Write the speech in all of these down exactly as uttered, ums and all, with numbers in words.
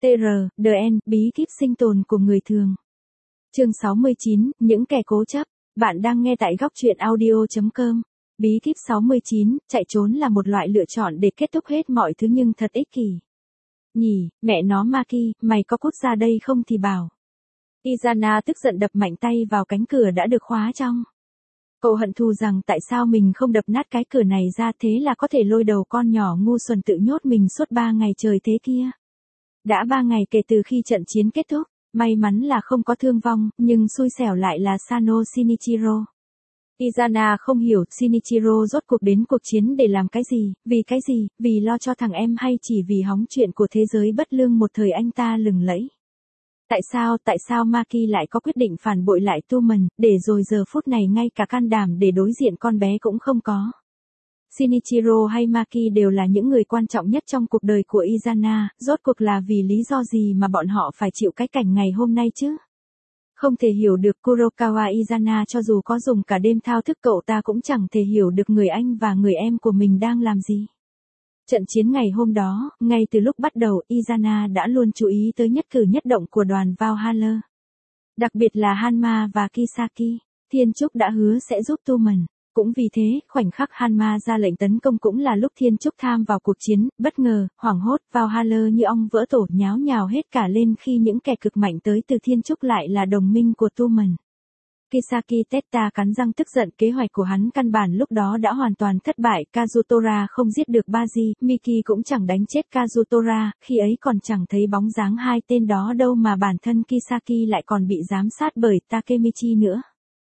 tê rờ, đê en, bí kíp sinh tồn của người thường. Chương sáu mươi chín, những kẻ cố chấp. Bạn đang nghe tại góc truyện audio chấm com. Bí kíp sáu mươi chín, chạy trốn là một loại lựa chọn để kết thúc hết mọi thứ nhưng thật ích kỷ. Nhỉ, mẹ nó Maki, mày có cút ra đây không thì bảo. Izana tức giận đập mạnh tay vào cánh cửa đã được khóa trong. Cậu hận thù rằng tại sao mình không đập nát cái cửa này ra thế là có thể lôi đầu con nhỏ ngu xuẩn tự nhốt mình suốt ba ngày trời thế kia. Đã ba ngày kể từ khi trận chiến kết thúc, may mắn là không có thương vong, nhưng xui xẻo lại là Sano Shinichiro. Izana không hiểu Shinichiro rốt cuộc đến cuộc chiến để làm cái gì, vì cái gì, vì lo cho thằng em hay chỉ vì hóng chuyện của thế giới bất lương một thời anh ta lừng lẫy. Tại sao, tại sao Maki lại có quyết định phản bội lại Tumen, để rồi giờ phút này ngay cả can đảm để đối diện con bé cũng không có. Shinichiro hay Maki đều là những người quan trọng nhất trong cuộc đời của Izana, rốt cuộc là vì lý do gì mà bọn họ phải chịu cái cảnh ngày hôm nay chứ? Không thể hiểu được Kurokawa Izana cho dù có dùng cả đêm thao thức cậu ta cũng chẳng thể hiểu được người anh và người em của mình đang làm gì. Trận chiến ngày hôm đó, ngay từ lúc bắt đầu Izana đã luôn chú ý tới nhất cử nhất động của đoàn Valhalla. Đặc biệt là Hanma và Kisaki, Thiên Trúc đã hứa sẽ giúp Tumen. Cũng vì thế, khoảnh khắc Hanma ra lệnh tấn công cũng là lúc Thiên Trúc tham vào cuộc chiến, bất ngờ, hoảng hốt, Valhalla như ong vỡ tổ nháo nhào hết cả lên khi những kẻ cực mạnh tới từ Thiên Trúc lại là đồng minh của Tumen. Kisaki Teta cắn răng tức giận, kế hoạch của hắn căn bản lúc đó đã hoàn toàn thất bại, Kazutora không giết được Baji, Miki cũng chẳng đánh chết Kazutora, khi ấy còn chẳng thấy bóng dáng hai tên đó đâu mà bản thân Kisaki lại còn bị giám sát bởi Takemichi nữa.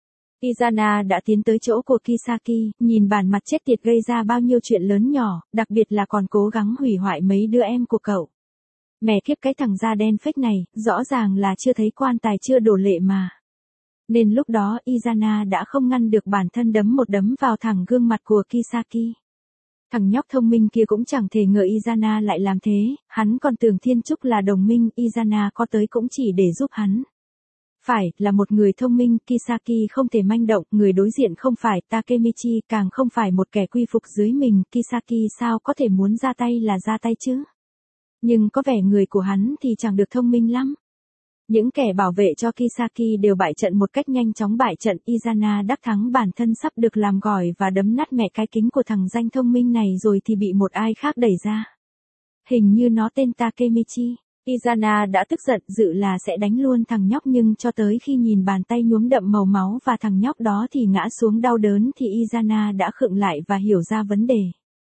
Izana đã tiến tới chỗ của Kisaki, nhìn bản mặt chết tiệt gây ra bao nhiêu chuyện lớn nhỏ, đặc biệt là còn cố gắng hủy hoại mấy đứa em của cậu. Mẹ kiếp cái thằng da đen phếch này, rõ ràng là chưa thấy quan tài chưa đổ lệ mà. Nên lúc đó Izana đã không ngăn được bản thân đấm một đấm vào thẳng gương mặt của Kisaki. Thằng nhóc thông minh kia cũng chẳng thể ngờ Izana lại làm thế, hắn còn tưởng Thiên Trúc là đồng minh, Izana có tới cũng chỉ để giúp hắn. Phải, là một người thông minh, Kisaki không thể manh động, người đối diện không phải Takemichi, càng không phải một kẻ quy phục dưới mình, Kisaki sao có thể muốn ra tay là ra tay chứ. Nhưng có vẻ người của hắn thì chẳng được thông minh lắm. Những kẻ bảo vệ cho Kisaki đều bại trận một cách nhanh chóng bại trận, Izana đắc thắng bản thân sắp được làm gỏi và đấm nát mẹ cái kính của thằng danh thông minh này rồi thì bị một ai khác đẩy ra. Hình như nó tên Takemichi. Izana đã tức giận dự là sẽ đánh luôn thằng nhóc nhưng cho tới khi nhìn bàn tay nhuốm đậm màu máu và thằng nhóc đó thì ngã xuống đau đớn thì Izana đã khựng lại và hiểu ra vấn đề.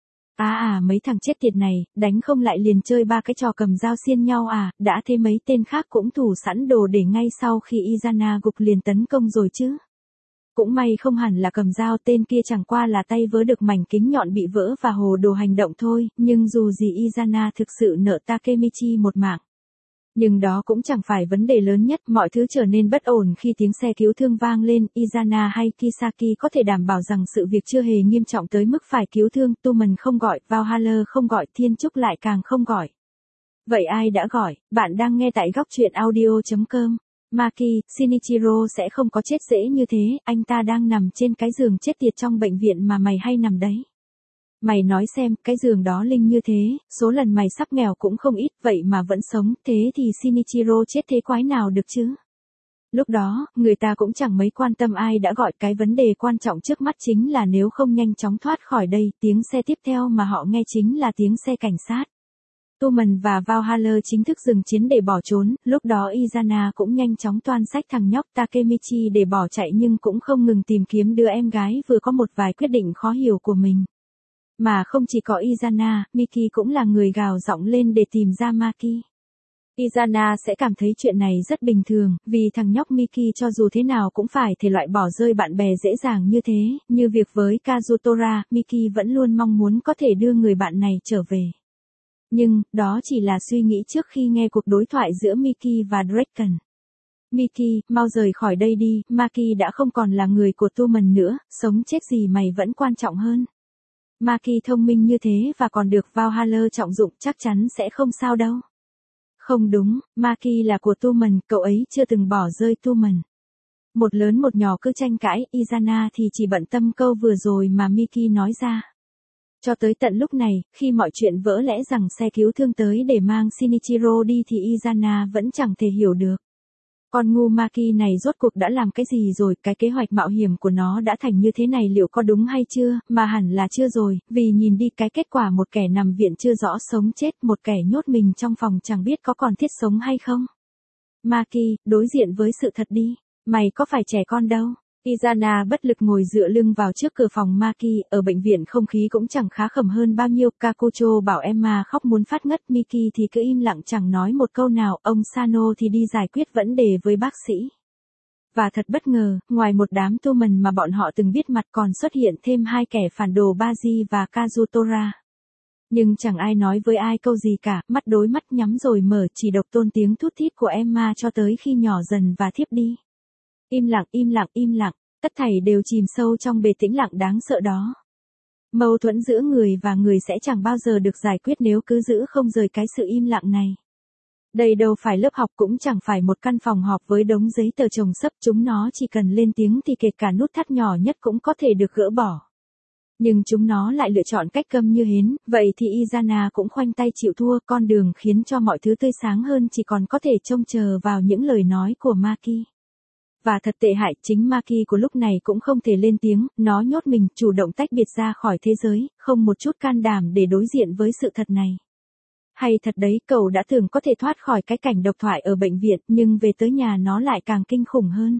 À à mấy thằng chết tiệt này, đánh không lại liền chơi ba cái trò cầm dao xiên nhau à, đã thế mấy tên khác cũng thủ sẵn đồ để ngay sau khi Izana gục liền tấn công rồi chứ. Cũng may không hẳn là cầm dao, tên kia chẳng qua là tay vớ được mảnh kính nhọn bị vỡ và hồ đồ hành động thôi, nhưng dù gì Izana thực sự nợ Takemichi một mạng. Nhưng đó cũng chẳng phải vấn đề lớn nhất, mọi thứ trở nên bất ổn khi tiếng xe cứu thương vang lên, Izana hay Kisaki có thể đảm bảo rằng sự việc chưa hề nghiêm trọng tới mức phải cứu thương, Tumen không gọi, Valhalla không gọi, Thiên Trúc lại càng không gọi. Vậy ai đã gọi? Bạn đang nghe tại góc truyện audio chấm com. Maki, Shinichiro sẽ không có chết dễ như thế, anh ta đang nằm trên cái giường chết tiệt trong bệnh viện mà mày hay nằm đấy. Mày nói xem, cái giường đó linh như thế, số lần mày sắp nghèo cũng không ít, vậy mà vẫn sống, thế thì Shinichiro chết thế quái nào được chứ? Lúc đó, người ta cũng chẳng mấy quan tâm ai đã gọi, cái vấn đề quan trọng trước mắt chính là nếu không nhanh chóng thoát khỏi đây, tiếng xe tiếp theo mà họ nghe chính là tiếng xe cảnh sát. Tumen và Valhalla chính thức dừng chiến để bỏ trốn, lúc đó Izana cũng nhanh chóng toan xách thằng nhóc Takemichi để bỏ chạy nhưng cũng không ngừng tìm kiếm đứa em gái vừa có một vài quyết định khó hiểu của mình. Mà không chỉ có Izana, Miki cũng là người gào giọng lên để tìm ra Maki. Izana sẽ cảm thấy chuyện này rất bình thường, vì thằng nhóc Miki cho dù thế nào cũng phải thể loại bỏ rơi bạn bè dễ dàng như thế, như việc với Kazutora, Miki vẫn luôn mong muốn có thể đưa người bạn này trở về. Nhưng, đó chỉ là suy nghĩ trước khi nghe cuộc đối thoại giữa Miki và Draken. Miki, mau rời khỏi đây đi, Maki đã không còn là người của Tumen nữa, sống chết gì mày vẫn quan trọng hơn. Maki thông minh như thế và còn được Valhalla trọng dụng chắc chắn sẽ không sao đâu. Không đúng, Maki là của Tumen, cậu ấy chưa từng bỏ rơi Tumen. Một lớn một nhỏ cứ tranh cãi, Izana thì chỉ bận tâm câu vừa rồi mà Miki nói ra. Cho tới tận lúc này, khi mọi chuyện vỡ lẽ rằng xe cứu thương tới để mang Shinichiro đi thì Izana vẫn chẳng thể hiểu được. Con ngu Maki này rốt cuộc đã làm cái gì rồi, cái kế hoạch mạo hiểm của nó đã thành như thế này liệu có đúng hay chưa, mà hẳn là chưa rồi, vì nhìn đi cái kết quả một kẻ nằm viện chưa rõ sống chết, một kẻ nhốt mình trong phòng chẳng biết có còn thiết sống hay không. Maki, đối diện với sự thật đi, mày có phải trẻ con đâu. Izana bất lực ngồi dựa lưng vào trước cửa phòng Maki, ở bệnh viện không khí cũng chẳng khá khẩm hơn bao nhiêu, Kakucho bảo Emma khóc muốn phát ngất, Miki thì cứ im lặng chẳng nói một câu nào, ông Sano thì đi giải quyết vấn đề với bác sĩ. Và thật bất ngờ, ngoài một đám tu mần mà bọn họ từng biết mặt còn xuất hiện thêm hai kẻ phản đồ Baji và Kazutora. Nhưng chẳng ai nói với ai câu gì cả, mắt đối mắt nhắm rồi mở, chỉ độc tôn tiếng thút thít của Emma cho tới khi nhỏ dần và thiếp đi. Im lặng, im lặng, im lặng, tất thảy đều chìm sâu trong bề tĩnh lặng đáng sợ đó. Mâu thuẫn giữa người và người sẽ chẳng bao giờ được giải quyết nếu cứ giữ không rời cái sự im lặng này. Đây đâu phải lớp học, cũng chẳng phải một căn phòng họp với đống giấy tờ chồng xấp, chúng nó chỉ cần lên tiếng thì kể cả nút thắt nhỏ nhất cũng có thể được gỡ bỏ. Nhưng chúng nó lại lựa chọn cách câm như hến, vậy thì Izana cũng khoanh tay chịu thua, con đường khiến cho mọi thứ tươi sáng hơn chỉ còn có thể trông chờ vào những lời nói của Maki. Và thật tệ hại, chính Maki của lúc này cũng không thể lên tiếng, nó nhốt mình, chủ động tách biệt ra khỏi thế giới, không một chút can đảm để đối diện với sự thật này. Hay thật đấy, cậu đã tưởng có thể thoát khỏi cái cảnh độc thoại ở bệnh viện, nhưng về tới nhà nó lại càng kinh khủng hơn.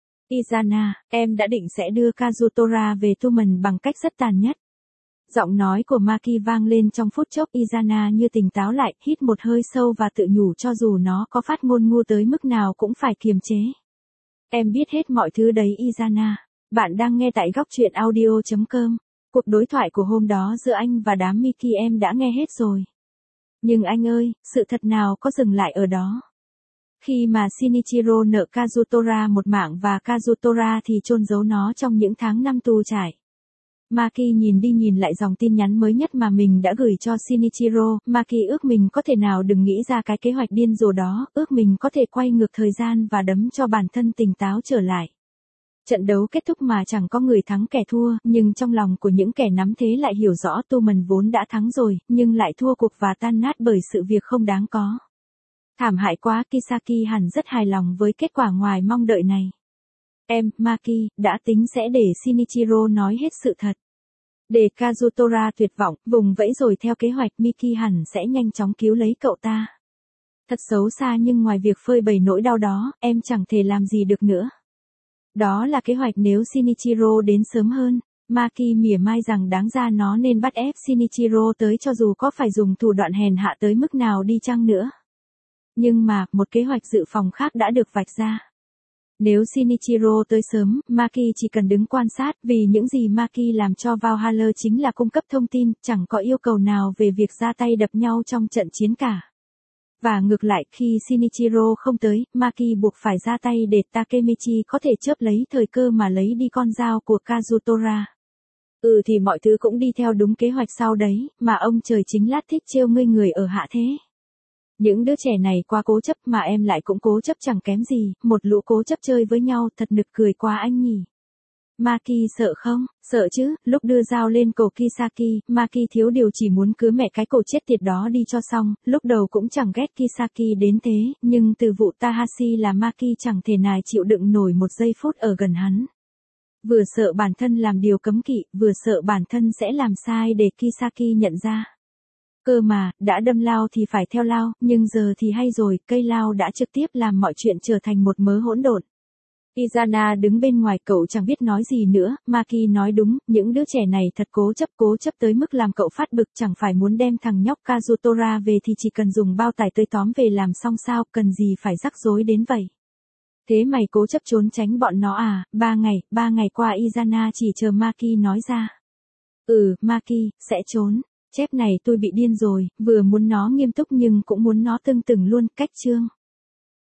Izana, em đã định sẽ đưa Kazutora về Tumen bằng cách rất tàn nhất. Giọng nói của Maki vang lên trong phút chốc, Izana như tỉnh táo lại, hít một hơi sâu và tự nhủ cho dù nó có phát ngôn ngu tới mức nào cũng phải kiềm chế. Em biết hết mọi thứ đấy Izana. Bạn đang nghe tại góc truyện audio chấm com. Cuộc đối thoại của hôm đó giữa anh và đám Miki em đã nghe hết rồi. Nhưng anh ơi, sự thật nào có dừng lại ở đó. Khi mà Shinichiro nợ Kazutora một mạng và Kazutora thì chôn giấu nó trong những tháng năm tù trải. Maki nhìn đi nhìn lại dòng tin nhắn mới nhất mà mình đã gửi cho Shinichiro, Maki ước mình có thể nào đừng nghĩ ra cái kế hoạch điên rồ đó, ước mình có thể quay ngược thời gian và đấm cho bản thân tỉnh táo trở lại. Trận đấu kết thúc mà chẳng có người thắng kẻ thua, nhưng trong lòng của những kẻ nắm thế lại hiểu rõ Tumen vốn đã thắng rồi, nhưng lại thua cuộc và tan nát bởi sự việc không đáng có. Thảm hại quá, Kisaki hẳn rất hài lòng với kết quả ngoài mong đợi này. Em, Maki, đã tính sẽ để Shinichiro nói hết sự thật. Để Kazutora tuyệt vọng, vùng vẫy rồi theo kế hoạch Miki hẳn sẽ nhanh chóng cứu lấy cậu ta. Thật xấu xa nhưng ngoài việc phơi bày nỗi đau đó, em chẳng thể làm gì được nữa. Đó là kế hoạch nếu Shinichiro đến sớm hơn. Maki mỉa mai rằng đáng ra nó nên bắt ép Shinichiro tới cho dù có phải dùng thủ đoạn hèn hạ tới mức nào đi chăng nữa. Nhưng mà, một kế hoạch dự phòng khác đã được vạch ra. Nếu Shinichiro tới sớm, Maki chỉ cần đứng quan sát, vì những gì Maki làm cho Valhalla chính là cung cấp thông tin, chẳng có yêu cầu nào về việc ra tay đập nhau trong trận chiến cả. Và ngược lại, khi Shinichiro không tới, Maki buộc phải ra tay để Takemichi có thể chớp lấy thời cơ mà lấy đi con dao của Kazutora. Ừ thì mọi thứ cũng đi theo đúng kế hoạch sau đấy, mà ông trời chính lát thích trêu ngươi người ở hạ thế. Những đứa trẻ này quá cố chấp mà em lại cũng cố chấp chẳng kém gì, một lũ cố chấp chơi với nhau thật nực cười quá anh nhỉ. Maki sợ không? Sợ chứ, lúc đưa dao lên cổ Kisaki, Maki thiếu điều chỉ muốn cứa mẹ cái cổ chết tiệt đó đi cho xong, lúc đầu cũng chẳng ghét Kisaki đến thế, nhưng từ vụ Tahashi là Maki chẳng thể nào chịu đựng nổi một giây phút ở gần hắn. Vừa sợ bản thân làm điều cấm kỵ, vừa sợ bản thân sẽ làm sai để Kisaki nhận ra. Cơ mà, đã đâm lao thì phải theo lao, nhưng giờ thì hay rồi, cây lao đã trực tiếp làm mọi chuyện trở thành một mớ hỗn độn. Izana đứng bên ngoài, cậu chẳng biết nói gì nữa, Maki nói đúng, những đứa trẻ này thật cố chấp, cố chấp tới mức làm cậu phát bực, chẳng phải muốn đem thằng nhóc Kazutora về thì chỉ cần dùng bao tải tươi tóm về làm xong sao, cần gì phải rắc rối đến vậy. Thế mày cố chấp trốn tránh bọn nó à, ba ngày, ba ngày qua Izana chỉ chờ Maki nói ra. Ừ, Maki, sẽ trốn. Chép này tôi bị điên rồi, vừa muốn nó nghiêm túc nhưng cũng muốn nó tưng tửng luôn, cách chương.